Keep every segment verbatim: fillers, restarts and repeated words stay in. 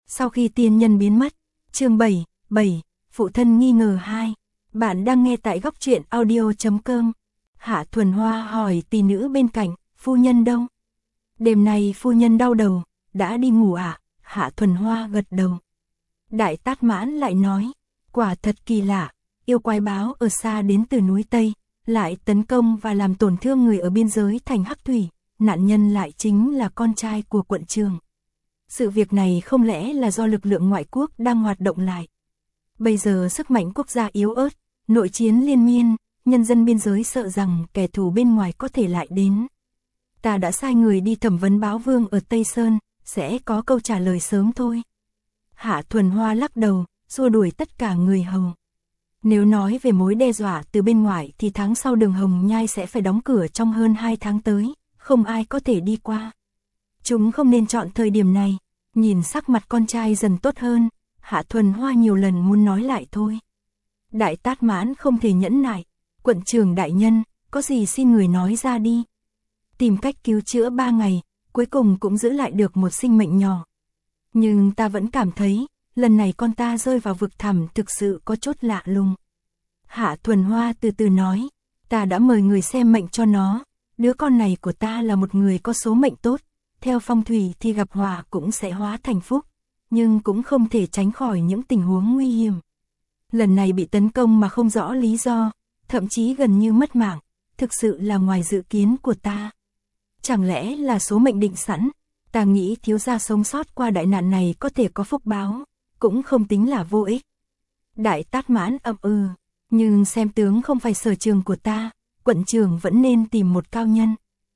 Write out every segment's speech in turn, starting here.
Sau khi tiên nhân biến mất, chương bảy, bảy, phụ thân nghi ngờ hai. Bạn đang nghe tại góc truyện audio chấm com. Hạ Thuần Hoa hỏi tỷ nữ bên cạnh, phu nhân đâu? Đêm nay phu nhân đau đầu, đã đi ngủ à? Hạ Thuần Hoa gật đầu. Đại Tát Mãn lại nói, quả thật kỳ lạ, yêu quái báo ở xa đến từ núi Tây, lại tấn công và làm tổn thương người ở biên giới thành Hắc Thủy, nạn nhân lại chính là con trai của quận trường. Sự việc này không lẽ là do lực lượng ngoại quốc đang hoạt động lại? Bây giờ sức mạnh quốc gia yếu ớt, nội chiến liên miên, nhân dân biên giới sợ rằng kẻ thù bên ngoài có thể lại đến. Ta đã sai người đi thẩm vấn báo vương ở Tây Sơn, sẽ có câu trả lời sớm thôi. Hạ Thuần Hoa lắc đầu, xua đuổi tất cả người hầu. Nếu nói về mối đe dọa từ bên ngoài thì tháng sau đường Hồng Nhai sẽ phải đóng cửa trong hơn hai tháng tới, không ai có thể đi qua. Chúng không nên chọn thời điểm này. Nhìn sắc mặt con trai dần tốt hơn, Hạ Thuần Hoa nhiều lần muốn nói lại thôi. Đại Tát Mãn không thể nhẫn nại, quận trưởng đại nhân, có gì xin người nói ra đi. Tìm cách cứu chữa ba ngày, cuối cùng cũng giữ lại được một sinh mệnh nhỏ. Nhưng ta vẫn cảm thấy, lần này con ta rơi vào vực thẳm thực sự có chút lạ lùng. Hạ Thuần Hoa từ từ nói, ta đã mời người xem mệnh cho nó, đứa con này của ta là một người có số mệnh tốt. Theo phong thủy thì gặp họa cũng sẽ hóa thành phúc, nhưng cũng không thể tránh khỏi những tình huống nguy hiểm. Lần này bị tấn công mà không rõ lý do, thậm chí gần như mất mạng, thực sự là ngoài dự kiến của ta. Chẳng lẽ là số mệnh định sẵn, ta nghĩ thiếu gia sống sót qua đại nạn này có thể có phúc báo, cũng không tính là vô ích. Đại Tát Mãn ậm ừ, nhưng xem tướng không phải sở trường của ta, quận trưởng vẫn nên tìm một cao nhân.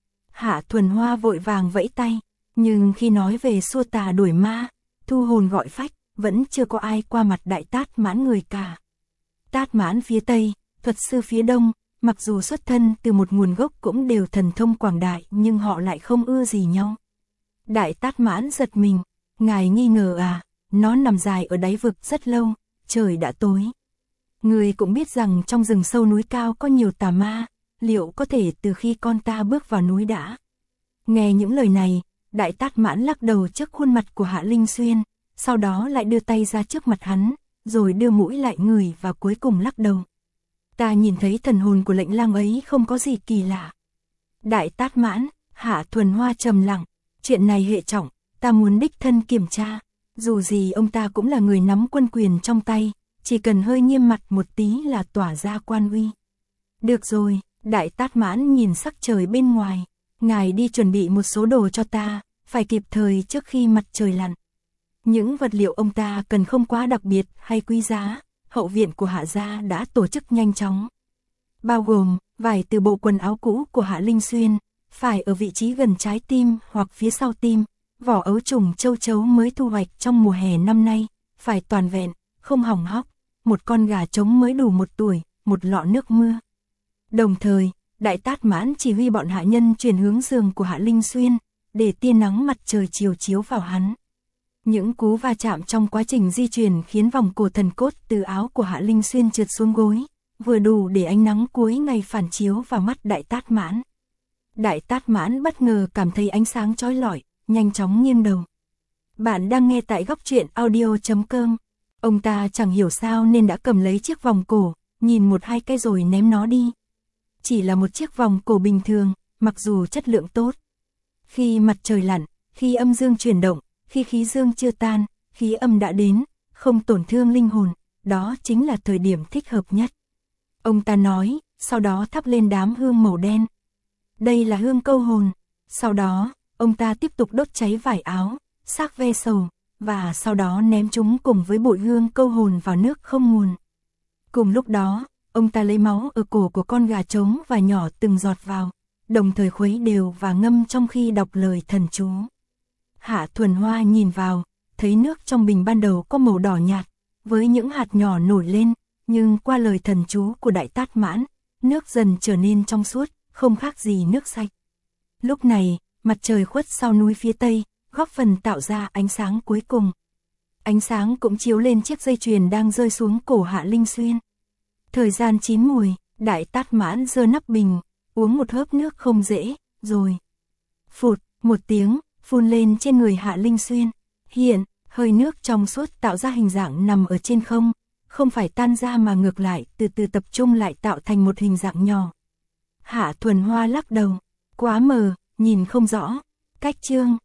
Hạ Thuần Hoa vội vàng vẫy tay, nhưng khi nói về xua tà đuổi ma, thu hồn gọi phách, vẫn chưa có ai qua mặt Đại Tát Mãn người cả. Tát Mãn phía Tây, thuật sư phía Đông, mặc dù xuất thân từ một nguồn gốc cũng đều thần thông quảng đại nhưng họ lại không ưa gì nhau. Đại Tát Mãn giật mình, ngài nghi ngờ à, nó nằm dài ở đáy vực rất lâu, trời đã tối. Người cũng biết rằng trong rừng sâu núi cao có nhiều tà ma. Liệu có thể từ khi con ta bước vào núi đã? Nghe những lời này, Đại Tát Mãn lắc đầu trước khuôn mặt của Hạ Linh Xuyên, sau đó lại đưa tay ra trước mặt hắn, rồi đưa mũi lại ngửi và cuối cùng lắc đầu. Ta nhìn thấy thần hồn của lệnh lang ấy không có gì kỳ lạ. Đại Tát Mãn, Hạ Thuần Hoa trầm lặng, chuyện này hệ trọng, ta muốn đích thân kiểm tra. Dù gì ông ta cũng là người nắm quân quyền trong tay, chỉ cần hơi nghiêm mặt một tí là tỏa ra quan uy. Được rồi. Đại Tát Mãn nhìn sắc trời bên ngoài, ngài đi chuẩn bị một số đồ cho ta, phải kịp thời trước khi mặt trời lặn. Những vật liệu ông ta cần không quá đặc biệt hay quý giá, hậu viện của Hạ gia đã tổ chức nhanh chóng. Bao gồm, vải từ bộ quần áo cũ của Hạ Linh Xuyên, phải ở vị trí gần trái tim hoặc phía sau tim, vỏ ấu trùng châu chấu mới thu hoạch trong mùa hè năm nay, phải toàn vẹn, không hỏng hóc, một con gà trống mới đủ một tuổi, một lọ nước mưa. Đồng thời, Đại Tát Mãn chỉ huy bọn hạ nhân chuyển hướng giường của Hạ Linh Xuyên, để tia nắng mặt trời chiều chiếu vào hắn. Những cú va chạm trong quá trình di chuyển khiến vòng cổ thần cốt từ áo của Hạ Linh Xuyên trượt xuống gối, vừa đủ để ánh nắng cuối ngày phản chiếu vào mắt Đại Tát Mãn. Đại Tát Mãn bất ngờ cảm thấy ánh sáng chói lọi, nhanh chóng nghiêng đầu. Bạn đang nghe tại góc truyện audio chấm com. Ông ta chẳng hiểu sao nên đã cầm lấy chiếc vòng cổ, nhìn một hai cái rồi ném nó đi. Chỉ là một chiếc vòng cổ bình thường, mặc dù chất lượng tốt. Khi mặt trời lặn, khi âm dương chuyển động, khi khí dương chưa tan, khí âm đã đến, không tổn thương linh hồn, đó chính là thời điểm thích hợp nhất. Ông ta nói, sau đó thắp lên đám hương màu đen. Đây là hương câu hồn. Sau đó, ông ta tiếp tục đốt cháy vải áo, xác ve sầu, và sau đó ném chúng cùng với bụi hương câu hồn vào nước không nguồn. Cùng lúc đó, ông ta lấy máu ở cổ của con gà trống và nhỏ từng giọt vào, đồng thời khuấy đều và ngâm trong khi đọc lời thần chú. Hạ Thuần Hoa nhìn vào, thấy nước trong bình ban đầu có màu đỏ nhạt, với những hạt nhỏ nổi lên, nhưng qua lời thần chú của Đại Tát Mãn, nước dần trở nên trong suốt, không khác gì nước sạch. Lúc này, mặt trời khuất sau núi phía tây, góp phần tạo ra ánh sáng cuối cùng. Ánh sáng cũng chiếu lên chiếc dây chuyền đang rơi xuống cổ Hạ Linh Xuyên. Thời gian chín mùi, Đại Tát Mãn giơ nắp bình, uống một hớp nước không dễ, rồi phụt, một tiếng, phun lên trên người Hạ Linh Xuyên. Hiện, Hơi nước trong suốt tạo ra hình dạng nằm ở trên không, không phải tan ra mà ngược lại, từ từ tập trung lại tạo thành một hình dạng nhỏ. Hạ Thuần Hoa lắc đầu, quá mờ, nhìn không rõ. Cách chương,